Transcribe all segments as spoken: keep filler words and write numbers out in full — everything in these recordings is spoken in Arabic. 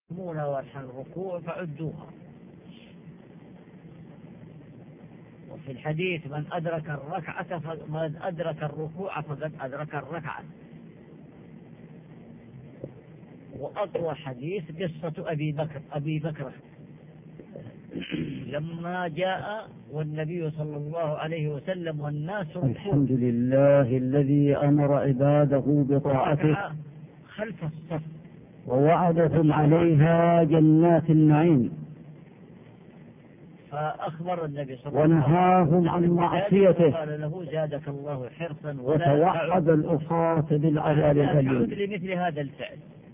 والحن الركوع فعدوها. وفي الحديث من أدرك الركعة من أدرك الركوع فقد أدرك الركعة. وأقوى حديث قصة أبي بكر أبي بكر لما جاء والنبي صلى الله عليه وسلم والناس ركوع. الحمد لله الذي أمر عباده بطاعته خلف الصف ووعدهم عليها جنات النعيم، فأخبر النبي صلى الله عليه وسلم ونهاهم عن معصيته قال له زادك الله حرصا وتوعد الأصاة بالعذاب الأليم. لمثل هذا الفعل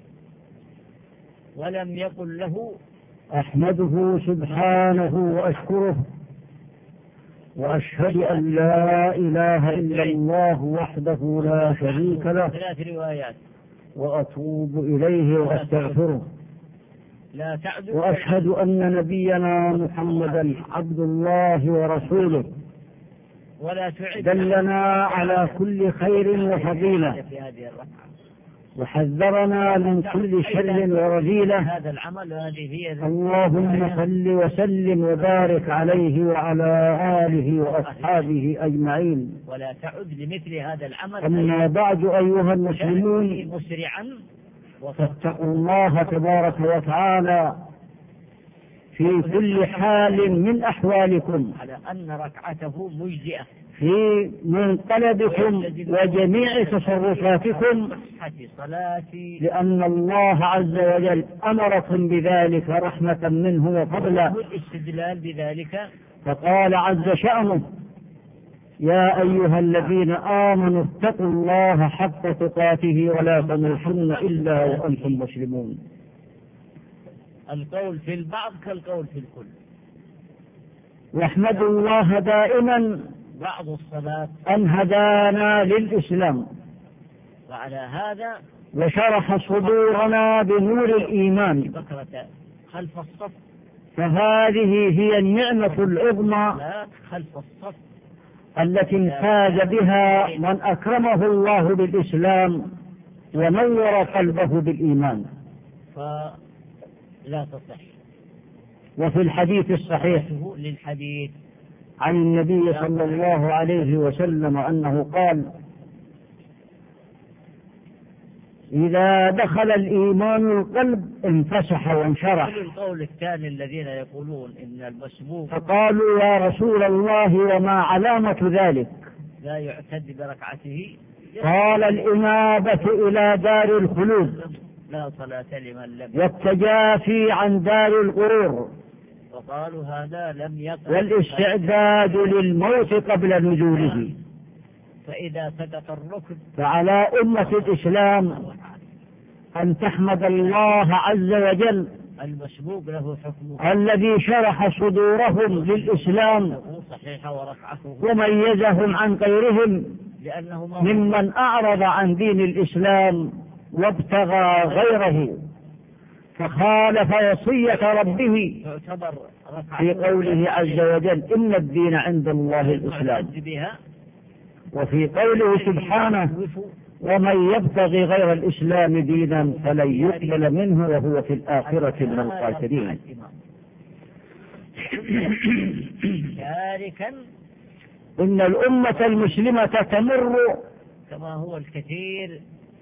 ولم يقل له أحمده سبحانه وأشكره وأشهد أن لا إله إلا الله وحده لا شريك له ثلاث روايات وأتوب إليه وأستغفره. لا تعدو وأشهد أن نبينا محمدا عبد الله ورسوله ولا تعد دلنا على كل خير وفضيلة في هذه الركعة وحذرنا من كل شر ورذيلة. هذا العمل هذه هي اللهم صل وسلم وبارك عليه وعلى آله وأصحابه أجمعين. ولا تعد لمثل هذا العمل. أما بعد أيها المسلمون مسرعا فاتقوا الله تبارك وتعالى في كل حال من أحوالكم على أن ركعته مجزئة في منقلبكم وجميع تصرفاتكم، لأن الله عز وجل أمركم بذلك رحمة منه وفضلا. الاستدلال بذلك فقال عز شأنه: يا أيها الذين آمنوا اتقوا الله حق تقاته ولا تموتن إلا وأنتم مسلمون. القول في البعض كالقول في الكل. واحمدوا الله دائما بعض الصلاة أن هدانا للإسلام وعلى هذا وشرح صدورنا بنور الإيمان، بكرة خلف الصف، فهذه هي النعمة العظمى خلف الصف التي امتاز بها من أكرمه الله بالإسلام ونور قلبه بالإيمان. فلا تصح. وفي الحديث الصحيح للحديث عن النبي صلى الله عليه وسلم أنه قال: إذا دخل الإيمان القلب انفسح وانشرح. القول الثاني الذين يقولون إن المسبوق، فقالوا: يا رسول الله وما علامة ذلك؟ لا يعتد بركعته. قال: الإنابة إلى دار الخلود لا صلاة لمن لم والتجافي عن دار الغرور وقالوا هذا لم يقل والاستعداد للموت قبل نزوله. فإذا سقط الركن فعلى أمة الإسلام أن تحمد الله عز وجل المسبوق له حكمه الذي شرح صدورهم للإسلام وميزهم عن غيرهم ممن أعرض عن دين الإسلام وابتغى غيره فخالف وصية ربه في قوله عز وجل: إن الدين عند الله الإسلام. وفي قوله سبحانه: ومن يبتغي غير الإسلام دينا فلن يقبل منه وهو في الآخرة من الخاسرين. إن الأمة المسلمة تمر كما هو الكثير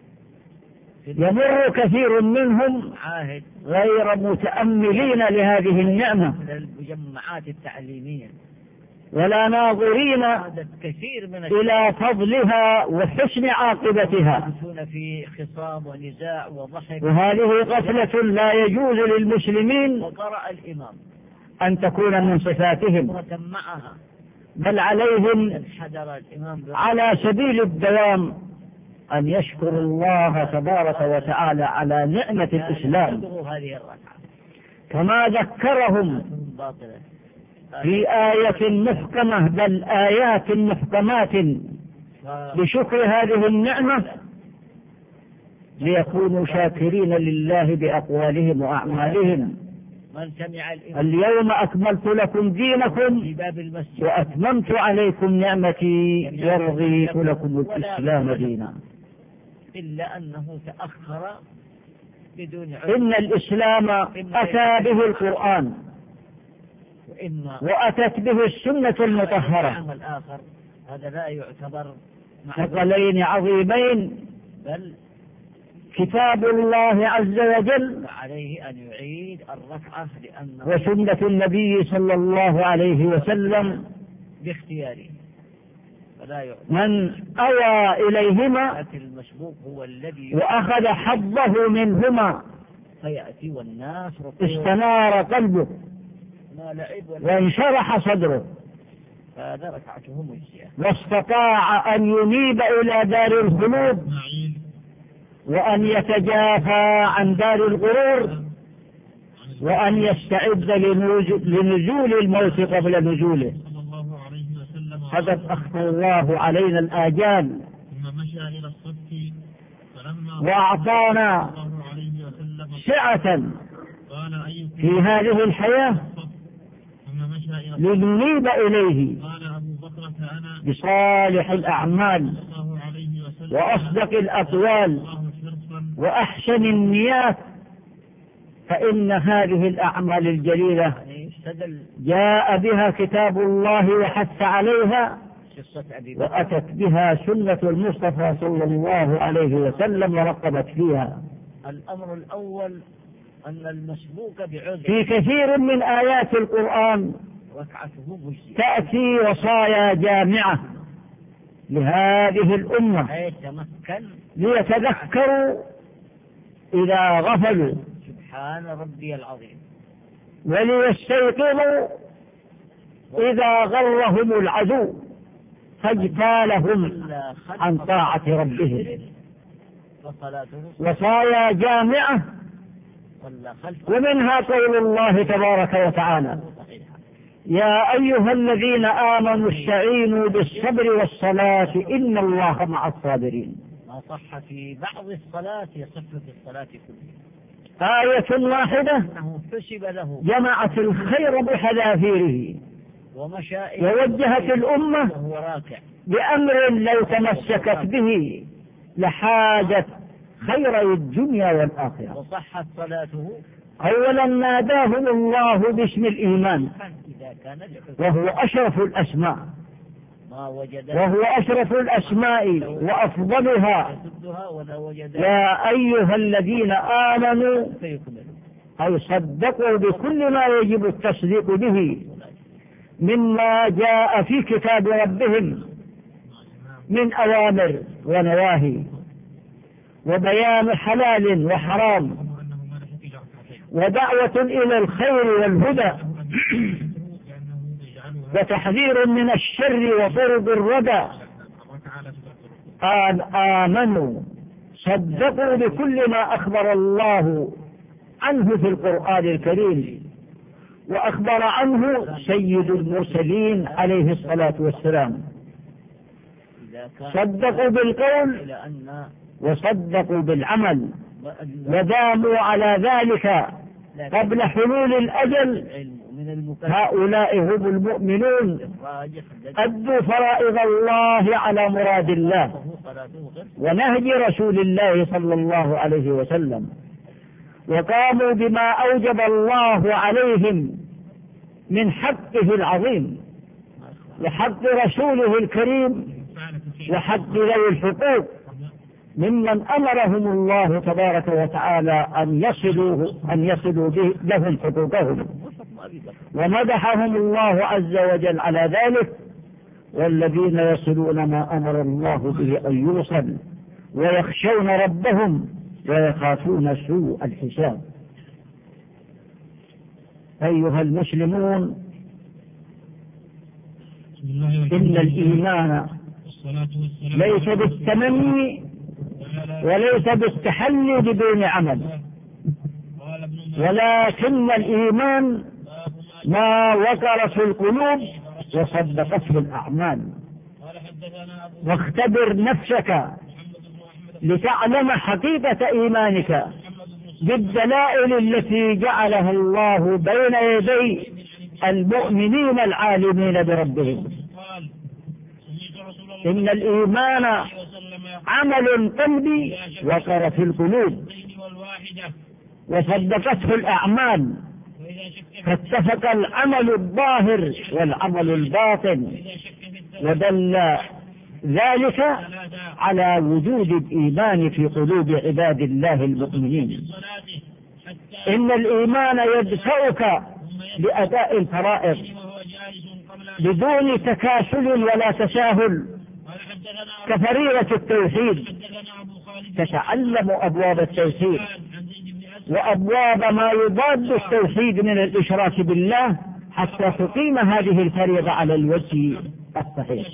يمر كثير منهم غير متأملين لهذه النعمة المجمعات التعليمية ولا ناظرين إلى فضلها وحسن عاقبتها. في خصام ونزاع وضحك، وهذه غفلة لا يجوز للمسلمين وقرأ الإمام أن تكون من صفاتهم، بل عليهم على سبيل الدوام أن يشكروا الله تبارك وتعالى على نعمة الإسلام، كما ذكرهم في آية محكمة بل آيات محكمات بشكر هذه النعمة ليكونوا شاكرين لله بأقوالهم وأعمالهم. اليوم أكملت لكم دينكم وأتممت عليكم نعمتي ورضيت لكم الإسلام دينا. إلا أنه تأخر بدون علم. إن الإسلام أتى به القرآن وأتت به السنة المطهرة، الآخر هذا لا يعتبر ثقلين عظيمين، بل كتاب الله عز وجل عليه أن يعيد الركعة لأنه وسنة النبي صلى الله عليه وسلم باختياره، فلا من أوى إليهما المسبوق هو الذي وأخذ حظه منهما فيأتي والناس استنار قلبه وانشرح صدره، فهذا ركعته مجزية، واستطاع أن ينيب إلى دار الخلود وأن يتجافى عن دار الغرور وأن يستعد لنزول الموت قبل نزوله. فقد أخفى الله علينا الآجال وأعطانا سعة في هذه الحياة لننيب إليه بصالح الأعمال وأصدق الأقوال وأحسن النيات، فإن هذه الأعمال الجليلة جاء بها كتاب الله وحث عليها، وأتت بها سنة المصطفى صلى الله عليه وسلم ورقبت فيها. الأمر الأول أن المسبوق بعذر في كثير من آيات القرآن تأتي وصايا جامعة لهذه الأمة ليتذكروا إذا غفلوا سبحان ربي العظيم، وليستيقظوا إذا غرهم العدو فاجتالهم عن طاعة ربهم. وصايا جامعة، ومنها قول الله تبارك وتعالى: يا أيها الذين آمنوا استعينوا بالصبر والصلاة إن الله مع الصابرين. ما صح في بعض الصلاة يصح في الصلاة كلها. آية واحدة جمعت الخير بحذافيره ووجهت الأمة بأمر لو تمسكت به لحاجت خير الدنيا والآخرة. وصحت صلاته أولا ناداهم الله باسم الإيمان وهو أشرف الأسماء وهو أشرف الأسماء وأفضلها. يا أيها الذين آمنوا أي صدقوا بكل ما يجب التصديق به مما جاء في كتاب ربهم من أوامر ونواهي وبيان حلال وحرام ودعوة إلى الخير والهدى وتحذير من الشر وطرد الردى. قال آمنوا صدقوا بكل ما أخبر الله عنه في القرآن الكريم وأخبر عنه سيد المرسلين عليه الصلاة والسلام. صدقوا بالقول وصدقوا بالعمل وداموا على ذلك قبل حلول الأجل. هؤلاء هم المؤمنون أدوا فرائض الله على مراد الله ونهج رسول الله صلى الله عليه وسلم، وقاموا بما أوجب الله عليهم من حقه العظيم وحق رسوله الكريم وحق ذوي الحقوق ممن أمرهم الله تبارك وتعالى أن يصلوا أن يصلوا به لهم حقوقهم، ومدحهم الله عز وجل على ذلك: والذين يصلون ما أمر الله به أن يوصل ويخشون ربهم ويخافون سوء الحساب. أيها المسلمون، إن الإيمان ليس بالتمني وليس بالتحلي بدون عمل، ولكن الإيمان ما وقر في القلوب وصدقته الأعمال. واختبر نفسك لتعلم حقيقة إيمانك بالدلائل التي جعلها الله بين يدي المؤمنين العالمين بربهم. إن الإيمان عمل قلبي وقر في القلوب، وصدقته الأعمال، فاتفق العمل الظاهر والعمل الباطن، ودل ذلك على وجود الإيمان في قلوب عباد الله المؤمنين. إن الإيمان يدفعك بأداء الفرائض بدون تكاسل ولا تساهل، كفريضة التوحيد، تتعلم أبواب التوحيد وأبواب ما يضاد التوحيد من الإشراك بالله حتى تقيم هذه الفريضة على الوجه الصحيح،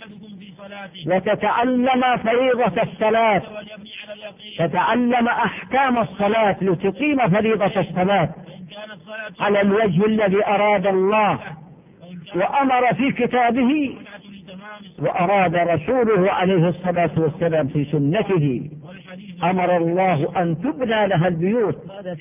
وتتعلم فريضة الصلاة، تتعلم أحكام الصلاة لتقيم فريضة الصلاة على الوجه الذي أراد الله وأمر في كتابه وأراد رسوله عليه الصلاة والسلام في سنته. أمر الله أن تبنى لها البيوت،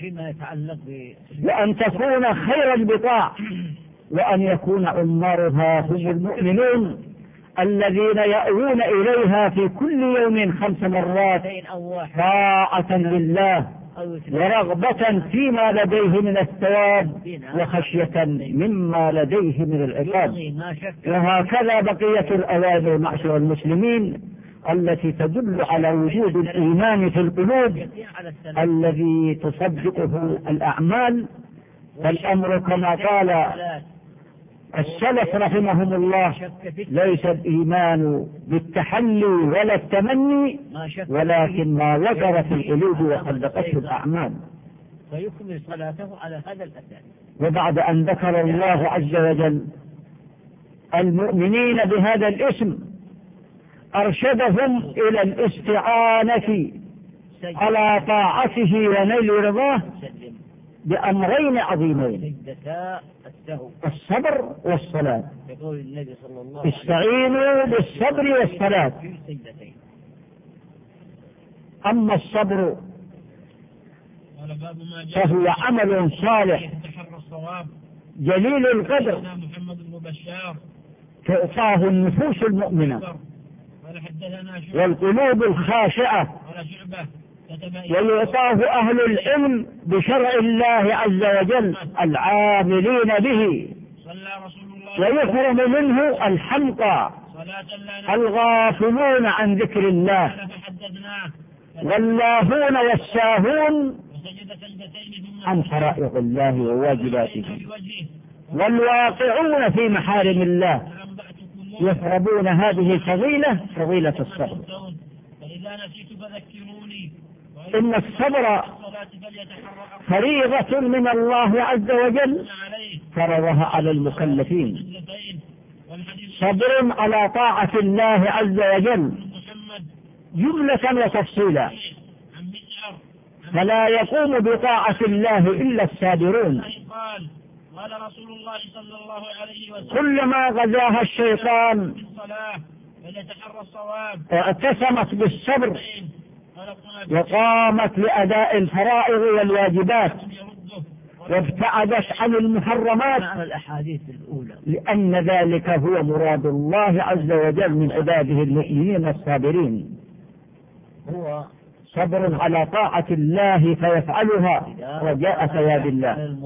وأن تكون خير البقاع، وأن يكون عمارها هم المؤمنون الذين يأوون إليها في كل يوم خمس مرات طاعة لله ورغبة فيما لديه من الثواب وخشية مما لديه من العقاب. وهكذا بقية الأوامر معشر المسلمين التي تدل على وجود الإيمان في القلوب الذي تصدقه الأعمال. فالأمر كما قال السلف رحمهم الله: ليس الإيمان بالتحلي ولا التمني، ولكن ما وقر في القلوب وصدقته الأعمال. فيكمل صلاته على هذا الأساس. وبعد أن ذكر الله عز وجل المؤمنين بهذا الاسم أرشدهم إلى الاستعانة على طاعته ونيل رضاه بأمرين عظيمين: الصبر والصلاة. استعينوا بالصبر والصلاة. أما الصبر فهو عمل صالح جليل القدر تعطاه النفوس المؤمنة والقلوب الخاشعة، ويعطاه أهل العلم بشرع الله عز وجل العاملين به، ويخرم منه الحمقى الغافلون عن ذكر الله واللاهون والساهون عن فرائض الله وواجباته، والواقعون في محارم الله يهربون هذه الفضيلة، فضيلة الصبر. إن الصبر فريضة من الله عز وجل فرضها على المكلفين، صبر على طاعة الله عز وجل جملة وتفصيلا، فلا يقوم بطاعة الله إلا الصابرون. قال رسول الله صلى الله عليه وسلم: كلما غزاها الشيطان فليتحرى الصواب اعتصمت بالصبر وقامت لأداء الفرائض والواجبات وابتعدت عن المحرمات، لأن ذلك هو مراد الله عز وجل من عباده المؤمنين الصابرين. هو صبر على طاعة الله فيفعلها رجاء ثواب الله،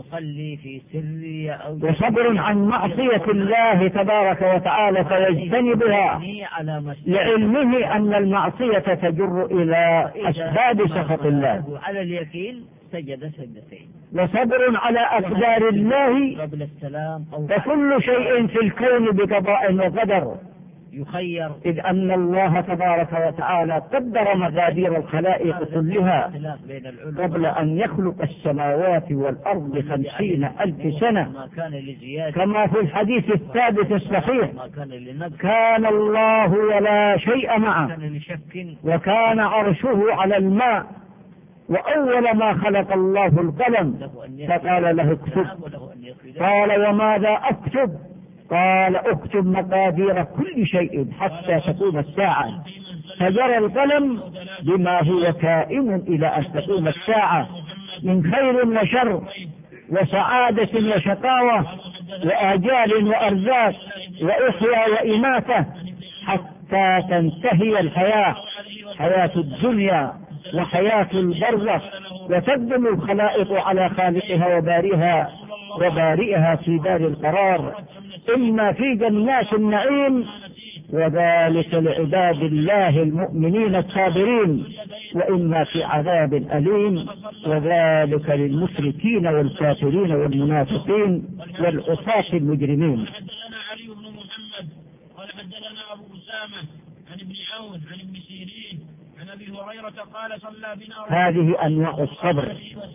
وصبر عن معصية الله تبارك وتعالى فيجتنبها لعلمه أن المعصية تجر إلى أسباب سخط الله. على اليقين سجد سجدتين. وصبر على أقدار الله، فكل شيء في الكون بقضاء وقدر يخير، إذ أن الله تبارك وتعالى قدر مقادير الخلائق كلها قبل أن يخلق السماوات والأرض بخمسين ألف سنة، كما في الحديث الثابت الصحيح: كان الله ولا شيء معه، وكان عرشه على الماء، وأول ما خلق الله القلم فقال له اكتب. قال: وماذا أكتب؟ قال: اكتب مقادير كل شيء حتى تقوم الساعة. فجرى القلم بما هو كائن إلى أن تقوم الساعة من خير وشر وسعادة وشقاوة وآجال وأرزاق وإحياء وإماتة، حتى تنتهي الحياة، حياة الدنيا وحياة البرزخ، وتقدم الخلائق على خالقها وبارئها وبارئها في دار القرار، إما في جنات النعيم، وذلك لعباد الله المؤمنين الصابرين، وإما في عذاب أليم، وذلك للمشركين والكافرين والمنافقين والعصاة المجرمين. حدثنا علي بن محمد قال حدثنا أبو أسامة عن ابن عون عن ابن سيرين عن أبي هريرة قال صلى بنا هذه أنواع الصبر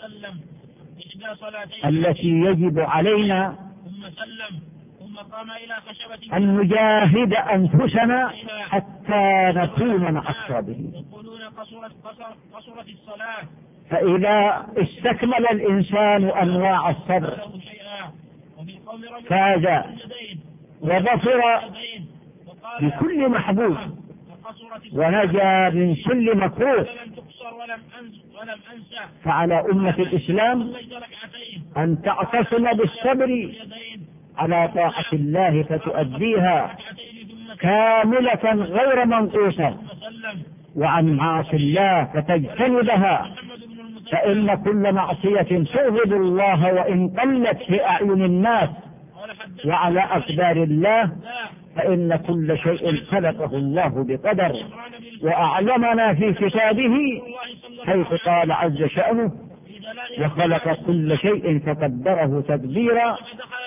التي يجب علينا ثم سلم ثم قام إلى خشبة أن نجاهد أنفسنا حتى نكون مع الصابرين. يقولون قصرت قصرت الصلاة، فإذا استكمل الإنسان أنواع الصبر فاز وظفر بكل محبوب ونجا من كل مكروه. فعلى أمة الإسلام أن تعتصم بالصبر على طاعة الله فتؤديها كاملة غير منقوصة، وعن معاصي الله فتجتنبها، فإن كل معصية تغضب الله وإن قلت في أعين الناس، وعلى أقدار الله فإن كل شيء خلقه الله بقدر. وأعلمنا في كتابه حيث قال عز شأنه: وخلق كل شيء فقدره تقديرا،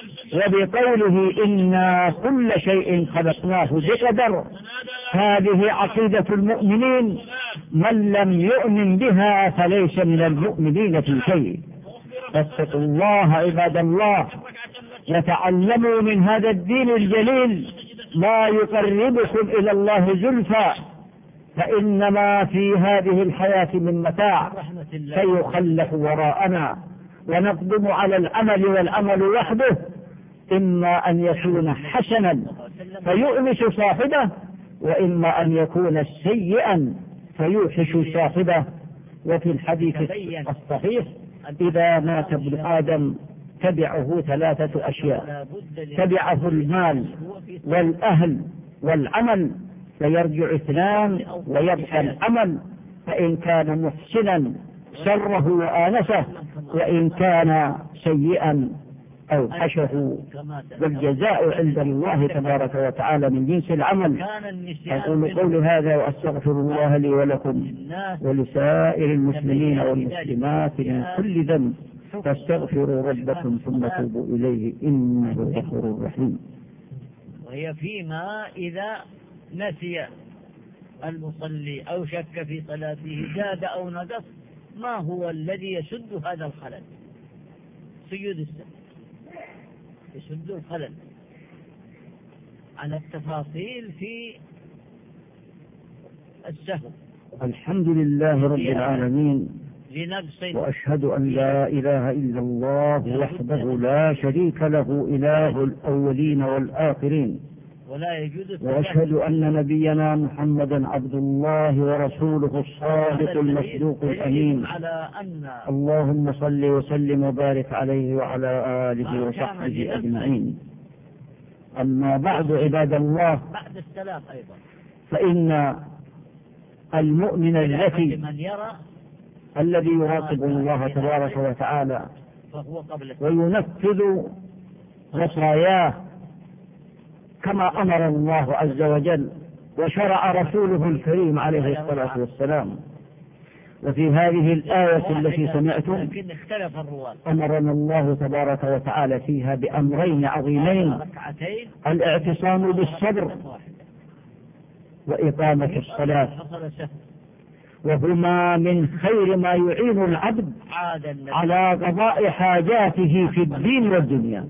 وبقوله إنا كل شيء خلقناه بقدر. هذه عقيدة المؤمنين، من لم يؤمن بها فليس من المؤمنين في شيء. فاتقوا الله عباد الله، وتعلموا من هذا الدين الجليل ما يقربكم إلى الله زلفى، فإنما في هذه الحياة من متاع سيخلف وراءنا، ونقدم على العمل والعمل وحده إما أن يكون حسنا فيؤنس صاحبه، وإما أن يكون سيئا فيوحش صاحبه. وفي الحديث الصحيح: إذا مات ابن آدم تبعه ثلاثة أشياء، تبعه المال والأهل والعمل، فيرجع اثنان ويبقى العمل، فإن كان محسنا سره وآنسه، وإن كان سيئا أوحشه. والجزاء عند الله تبارك وتعالى من جنس العمل. أقول قولي هذا وأستغفر الله لي ولكم ولسائر المسلمين والمسلمات من كل ذنب، فاستغفروا ربكم ثم توبوا إليه إنه غفور رحيم. وهي فيما إذا نسي المصلي أو شك في صلاته زاد أو نقص، ما هو الذي يسد هذا الخلل؟ سجود السهو يسد الخلل على التفاصيل في السهو. الحمد لله رب العالمين، وأشهد أن لا إله إلا الله وحده لا شريك له إله الأولين والآخرين، ولا يجوز وأشهد أن نبينا محمدا عبد الله ورسوله الصادق المصدوق الأمين. اللهم صل وسلم وبارك عليه وعلى آله وصحبه أجمعين. أما بعد عباد الله، بعد السلام أيضا فإن المؤمن الذكي الذي يراقب الله تبارك وتعالى وينفذ وصاياه كما أمر الله عز وجل وشرع رسوله الكريم عليه الصلاة والسلام. وفي هذه الآية التي سمعتم أمرنا الله تبارك وتعالى فيها بأمرين عظيمين: الاعتصام بالصبر وإقامة الصلاة، وهما من خير ما يعين العبد على قضاء حاجاته في الدين والدنيا.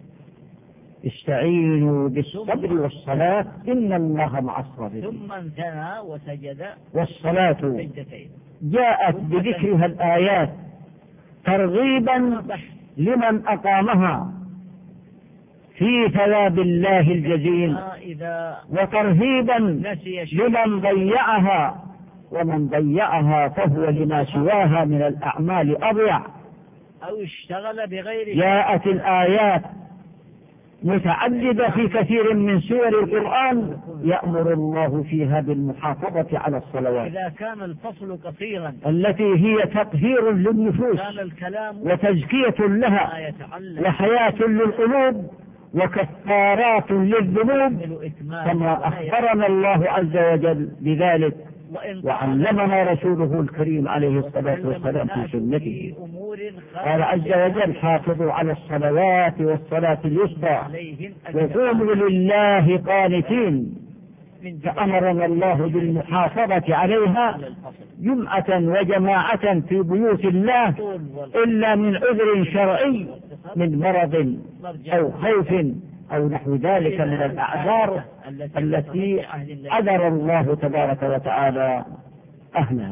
استعينوا بالصبر والصلاة إن الله مع الصابرين. ثم انثنى وسجد. والصلاة جاءت بذكرها الآيات ترغيبا لمن أقامها في ثواب الله الجزيل، وترهيبا لمن ضيعها، ومن ضيعها فهو لما سواها من الأعمال أضيع. أو اشتغل بغير. جاءت الآيات متعددة في كثير من سور القرآن يأمر الله فيها بالمحافظة على الصلوات. إذا كان الفصل قصيرا التي هي تطهير للنفوس وتزكية لها وحياة للقلوب وكفارات للذنوب، كما أخبرنا الله عز وجل بذلك وعلمنا رسوله الكريم عليه الصلاة والسلام في سنته. قال عز وجل: حافظوا على الصلوات والصلاة الوسطى وقوموا لله قانتين. فأمرنا الله بالمحافظة عليها جمعة وجماعة في بيوت الله إلا من عذر شرعي من مرض أو خوف أو نحو ذلك من الأعذار التي عذر الله تبارك وتعالى أهلها.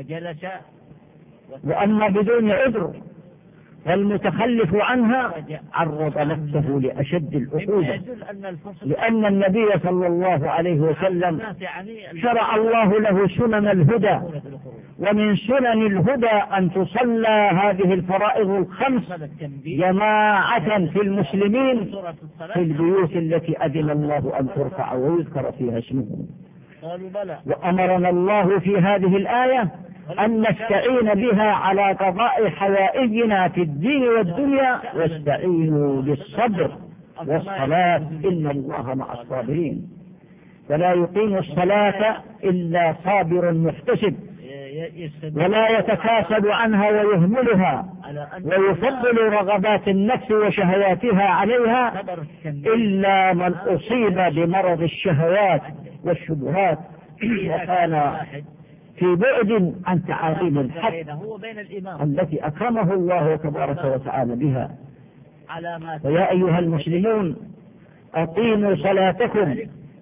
وأما بدون عذر فالمتخلف عنها عرض نفسه لأشد العقوبة، لأن النبي صلى الله عليه وسلم شرع الله له سنن الهدى، ومن سنن الهدى أن تصلى هذه الفرائض الخمس جماعة في المسلمين في البيوت التي أذن الله أن ترفع ويذكر فيها اسمه. وأمرنا الله في هذه الآية أن نستعين بها على قضاء حوائجنا في الدين والدنيا، واستعينوا بالصبر والصلاة إن الله مع الصابرين. فلا يقيم الصلاة إلا صابر محتسب، ولا يتكاسل عنها ويهملها ويفضل رغبات النفس وشهواتها عليها إلا من أصيب بمرض الشهوات والشبهات وكان في بعد عن تعاليم الحق التي أكرمه الله تبارك وتعالى بها. ويا أيها المسلمون أقيموا صلاتكم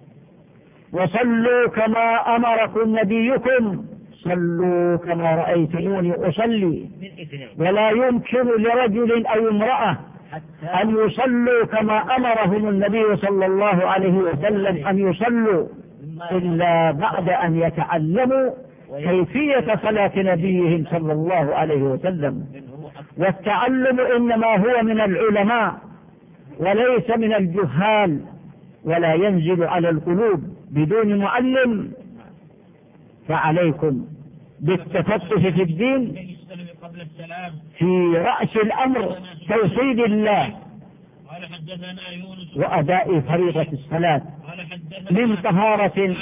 وصلوا كما أمركم نبيكم، صلوا كما رأيتموني أصلي. ولا يمكن لرجل أو امرأة أن يصلوا كما أمرهم النبي صلى الله عليه وسلم أن يصلوا إلا بعد أن يتعلموا كيفية صلاة نبيهم صلى الله عليه وسلم. والتعلم إنما هو من العلماء وليس من الجهال، ولا ينزل على القلوب بدون معلم. فعليكم بالتفتح في الدين في رأس الأمر توحيد الله وأداء فريضة الصلاة من طهارة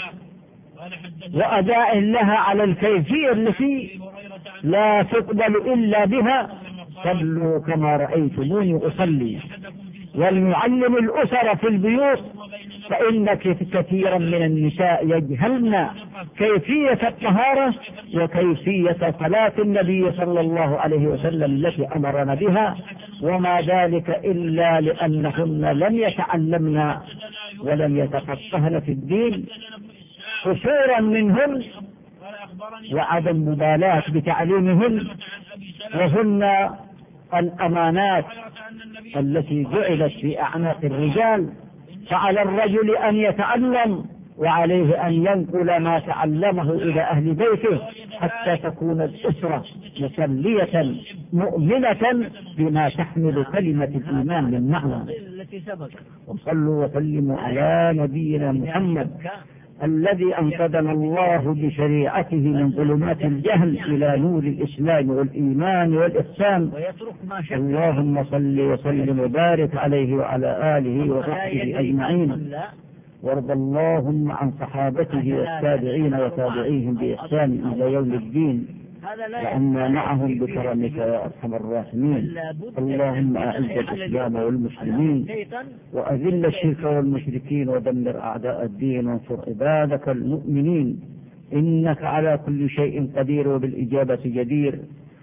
وأداء لها على الكيفية التي لا تقبل إلا بها. صلوا كما رأيتموني أصلي. والمعلم الأسر في البيوت، فإن كثيرا من النساء يجهلن كيفية الطهارة وكيفية صلاة النبي صلى الله عليه وسلم التي أمرنا بها، وما ذلك إلا لأنهن لم يتعلمن ولم يتفقهن في الدين، قصورا منهن وعدم مبالاة بتعليمهن، وهن الأمانات التي جعلت في أعناق الرجال. فعلى الرجل أن يتعلم وعليه أن ينقل ما تعلمه إلى أهل بيته حتى تكون الأسرة مسلية مؤمنة بما تحمل كلمة الإيمان من معنى. وصلوا وسلموا على نبينا محمد الذي أنقذنا الله بشريعته من ظلمات الجهل إلى نور الإسلام والإيمان والإحسان. اللهم صل وسلم وبارك عليه وعلى آله وصحبه أجمعين، وارض اللهم عن صحابته والتابعين وتابعيهم بإحسان إلى يوم الدين، وعنا معهم بكرمك يا أرحم الراحمين. اللهم أعز الإسلام والمسلمين وأذل الشرك والمشركين ودمر أعداء الدين وانصر عبادك المؤمنين، إنك على كل شيء قدير وبالإجابة جدير.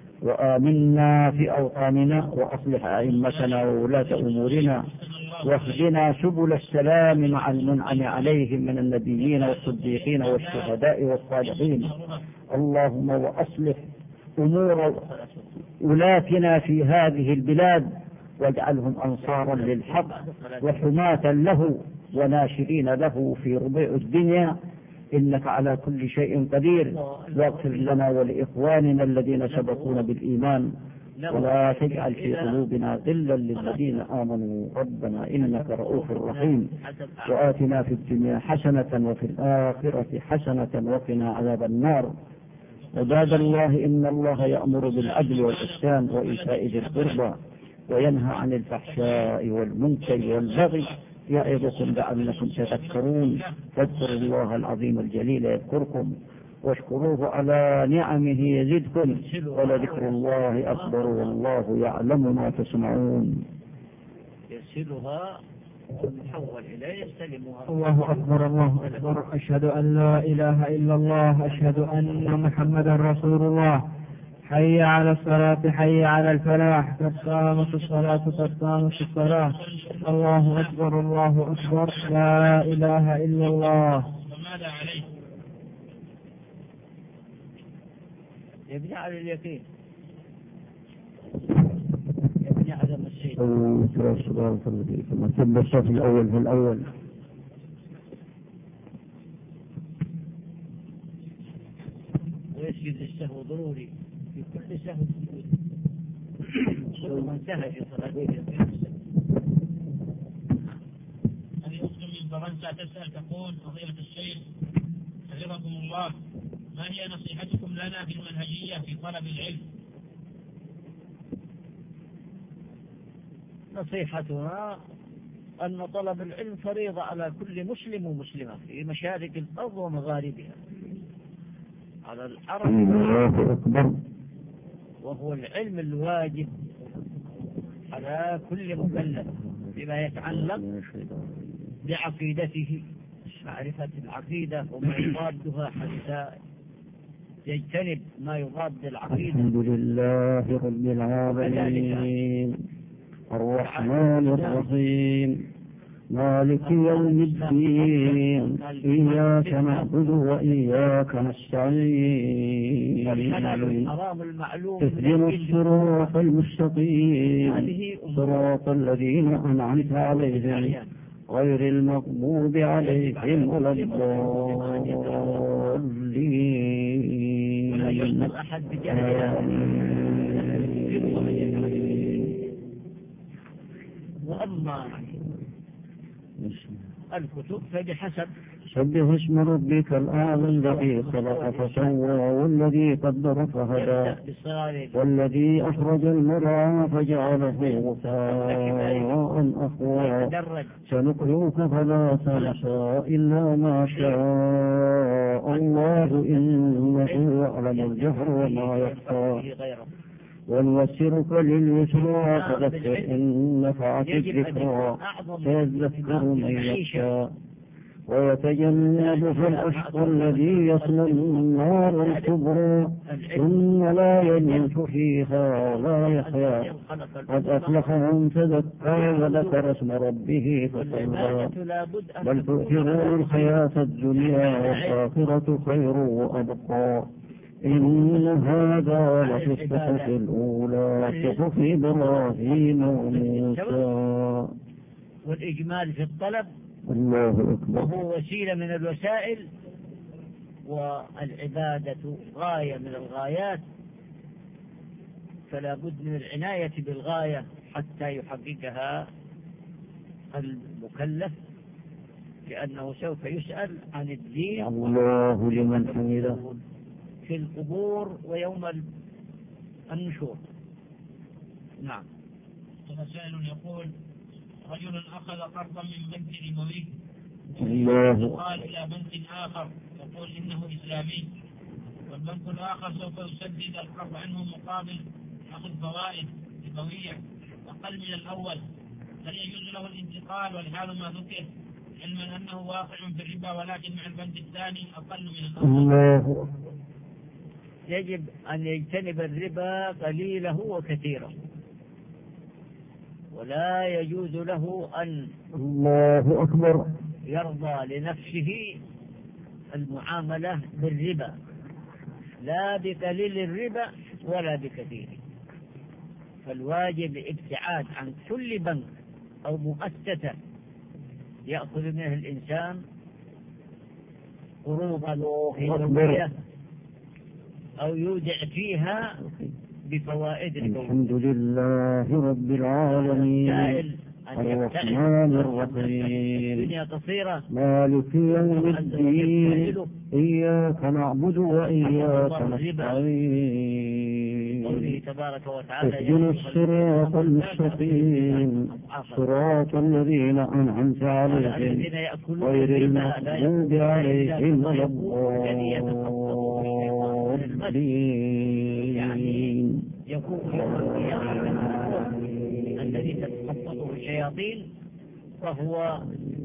وآمنا في أوطاننا وأصلح أئمتنا وولاة أمورنا واهدنا سبل السلام مع المنعم عليهم من النبيين والصديقين والشهداء والصالحين. اللهم وأصلح أمور ولاتنا في هذه البلاد واجعلهم أنصارا للحق وحماة له وناشرين له في ربيع الدنيا، إنك على كل شيء قدير. واغفر لنا ولإخواننا الذين سبقونا بالإيمان ولا تجعل في قلوبنا غلا للذين آمنوا ربنا إنك رؤوف رحيم وآتنا في الدنيا حسنة وفي الآخرة حسنة وقنا عذاب النار. عباد الله إن الله يأمر بالعدل والإحسان وإيتاء ذي القربى وينهى عن الفحشاء والمنكر والبغي يعظكم لعلكم تذكرون. فاذكروا الله العظيم الجليل يذكركم واشكروه على نعمه يزدكم ولذكر الله أكبر والله يعلم ما تصنعون. يرسلها ويحول إليه يستلمها. الله أكبر الله أكبر. أشهد أن لا إله إلا الله. أشهد أن محمدا رسول الله. حي على الصلاة حي على الفلاح. قد قامت الصلاة قد قامت الصلاة. الله أكبر الله أكبر. لا إله إلا الله. وماذا عليه؟ يبني على اليقين، يبني على المسجد. ثم ثم الصف الأول في الأول. ويسجد السهو ضروري في كل سهو كل من سهى في صلاته. هذه أخت من فرنسا تسأل تقول: فضيلة الشيخ حفظكم الله، ما هي نصيحتكم لنا في المنهجية في طلب العلم؟ نصيحتنا أن طلب العلم فريضة على كل مسلم ومسلمة في مشارق الأرض ومغاربها، على العرب، وهو العلم الواجب على كل مكلف بما يتعلق بعقيدته، معرفة العقيدة وما يضادها حتى يجتنب ما يضاد العقيدة. الحمد لله رب العالمين الرحمن الرحيم مالك يوم الدين إياك نعبد وإياك نستعين اهدنا الصراط المستقيم صراط الذين أنعمت عليهم غير المغضوب عليهم ولا الضالين. وأما الكتب فبحسب. سبح اسم ربك الأعلى الذي خلق فسوى والذي قدر فهدى والذي أخرج المرعى فجعله غثاء أحوى سنقرئك فلا تنسى إلا ما شاء الله إنه يعلم الجهر وما يخفى ونيسرك لليسرى فذكر إن نفعت الذكرى سيذكر من يخشى ويتجنبها الأشقى الذي يصلى النار الكبرى ثم لا يموت فيها ولا يحيا قد أفلح من تزكى وذكر اسم ربه فصلى بل تؤثرون الحياة الدنيا والآخرة خير وأبقى إن هذا لفي الصحف الأولى صحف إبراهيم وموسى. والإجمال في الطلب الله أكبر وهو وسيلة من الوسائل، والعبادة غاية من الغايات، فلا بد من العناية بالغاية حتى يحققها المكلف، لأنه سوف يسأل عن الدين الله لمن حمده في القبور ويوم النشور. نعم. سائل يقول: رجل أخذ قرضا من بنك ربوي وقال إلى بنك آخر يقول إنه إسلامي، والبنك الآخر سوف يسدد القرض عنه مقابل أخذ فوائد ربوية أقل من الأول، هل يجوز له الانتقال والحال ما ذكر علما أنه واقع في الربا ولكن مع البنك الثاني أقل من الأول؟ يجب أن يجتنب الربا قليله وكثيره، ولا يجوز له أن الله أكبر يرضى لنفسه المعاملة بالربا، لا بقليل الربا ولا بكثيره. فالواجب الابتعاد عن كل بنك أو مؤسسة يأخذ منه الإنسان قروضا في أو يودع فيها بفوائد الحمد لله رب العالمين الرحمن الرحيم الدنيا قصيرة مالك يوم الدين إياك نعبد وإياك نستعين قوله تبارك وتعالى اهدنا الصراط المستقيم صراط الذين أنعمت عليهم غير المغضوب عليهم ولا الضالين يكون يوم القيامة الذي تتخططه الشياطين فهو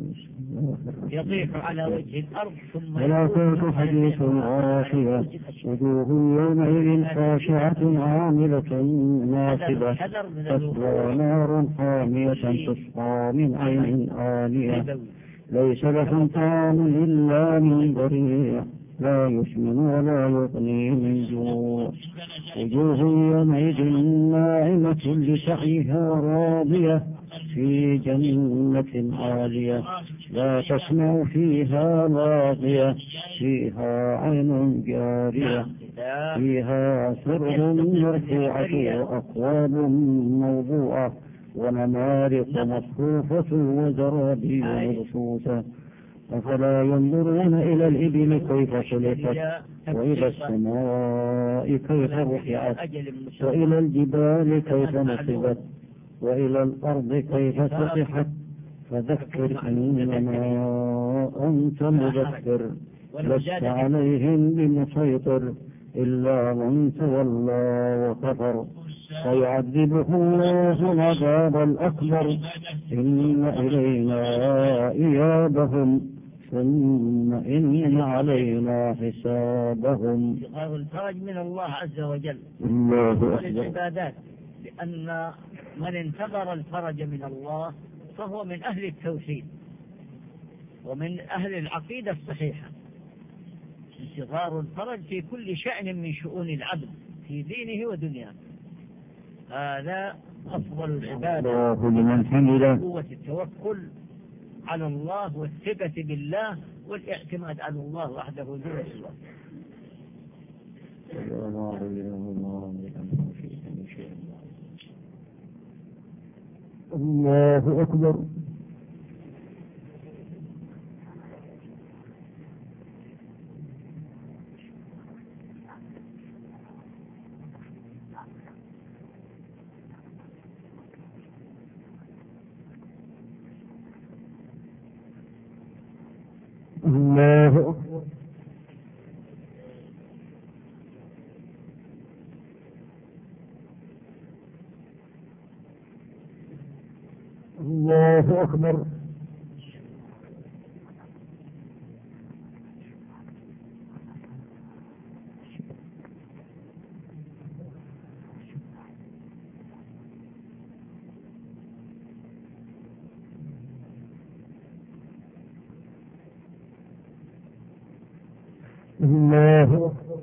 يطيح على وجه الأرض ثم ولا تنس حديث غاشية وجوه يومئذ خاشعة عاملة ناصبة تسقى نار حامية تسقى من عين آنية ليس لهم طعام إلا من ضريع لا يسمن ولا يغني من جوع وجوه يومئذ ناعمة لسعيها راضية في جنة عالية لا تسمع فيها لاغية فيها عين جارية فيها سرر مرفوعة وأكواب موضوعة ونمارق مصفوفة وزرابي مبثوثة أفلا ينظرون إلى الإبل كيف خلقت وإلى السماء كيف رفعت وإلى الجبال كيف نصبت وإلى الأرض كيف سطحت فذكر إنما أنت مذكر لست عليهم بمسيطر إلا من تولى وكفر فيعذبه الله العذاب الأكبر إن إلينا إيابهم ثم إن علينا حسابهم. الفرج من الله عز وجل والعبادات لأن من انتظر الفرج من الله فهو من أهل التوحيد ومن أهل العقيدة الصحيحة. انتظار الفرج في كل شأن من شؤون العبد في دينه ودنياه هذا أفضل العبادة قوة التوكل على الله والثقة بالله والاعتماد على الله وحده دون سواه. الله أكبر. الله أكبر. الله أكبر. الله أكبر.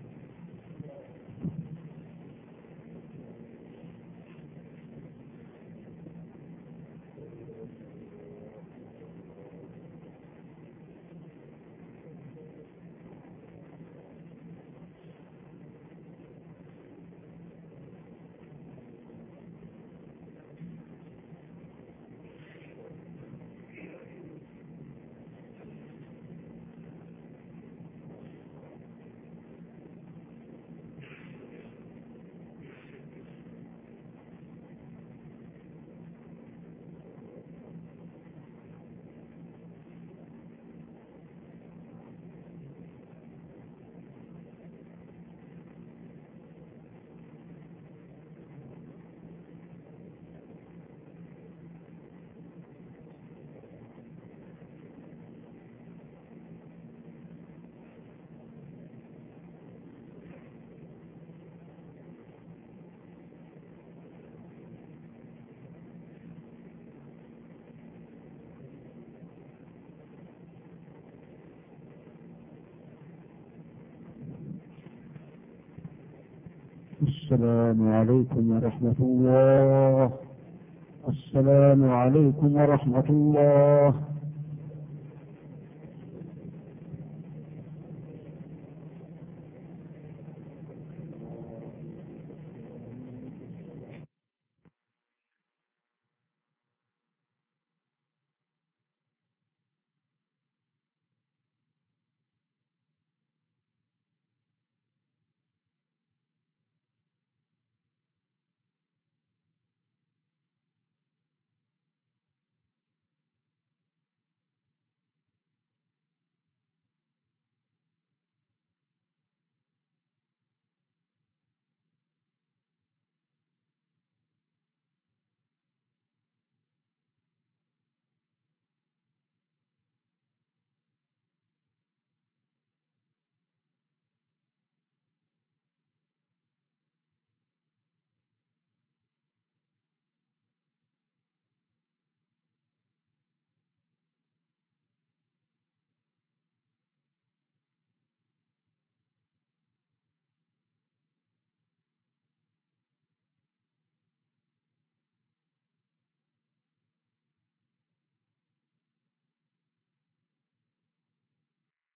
السلام عليكم ورحمة الله. السلام عليكم ورحمة الله.